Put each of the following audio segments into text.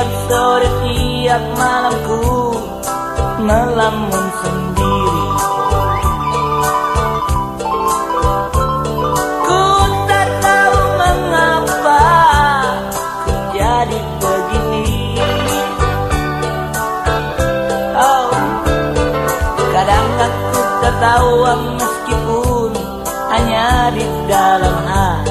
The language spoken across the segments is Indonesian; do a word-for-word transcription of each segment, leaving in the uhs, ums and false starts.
tiap sore tiap malamku melamun sendiri. Ku tak tahu mengapa ku jadi begini. Oh, kadang aku tertawa meskipun hanya di dalam hati.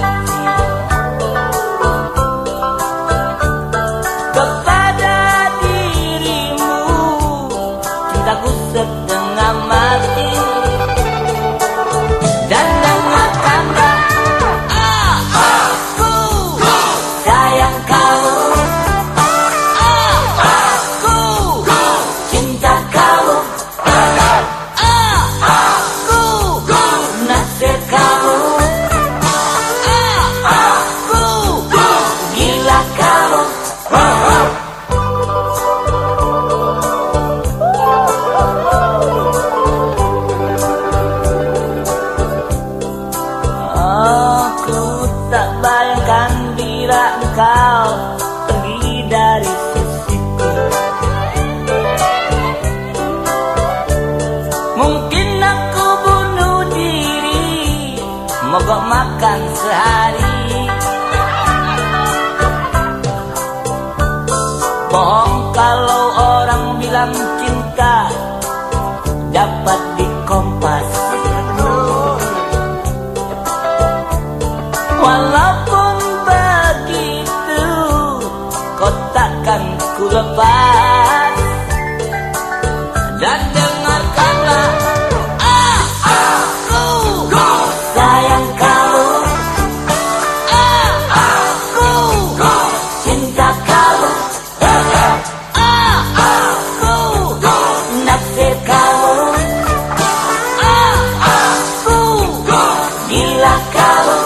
Kepada dirimu cintaku setengah mati. Dan dengarkanlah, ah, aku sayang kamu, ah, aku cinta kamu, ah, aku naksir kamu, ah, aku gila kamu. Aku tak bayangkan bila engkau pergi dari sisiku. Mungkin aku bunuh diri, mogok makan sehari. Bohong kalau orang bilang cinta dapat dikompas. Walaupun begitu, kau takkan ku lepas. Dan dengarkanlah, ah, aku sayang kamu, ah, aku cinta kamu, ah, aku naksir kamu, ah, aku gila kamu.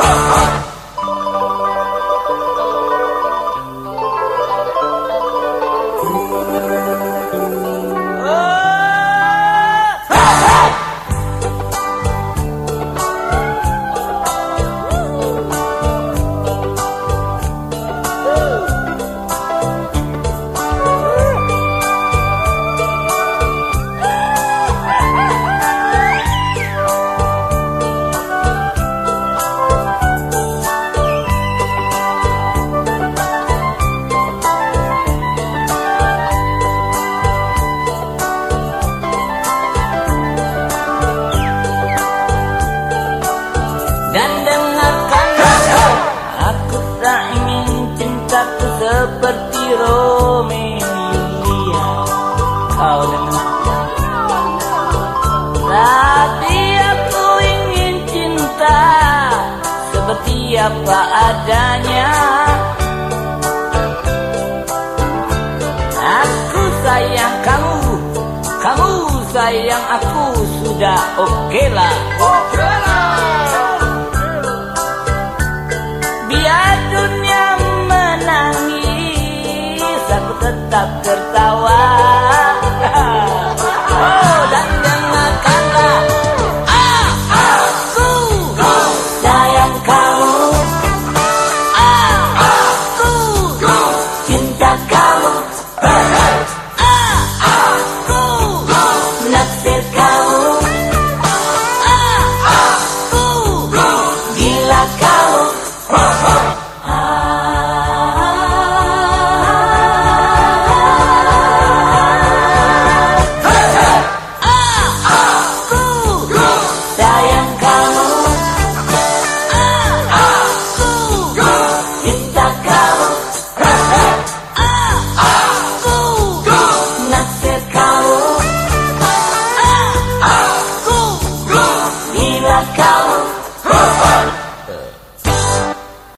Dan dengarkanlah, aku tak ingin cintaku seperti Romeo Julia. Kau dengar? Tapi aku ingin cinta seperti apa adanya. Aku sayang kamu, kamu sayang aku, sudah oke lah.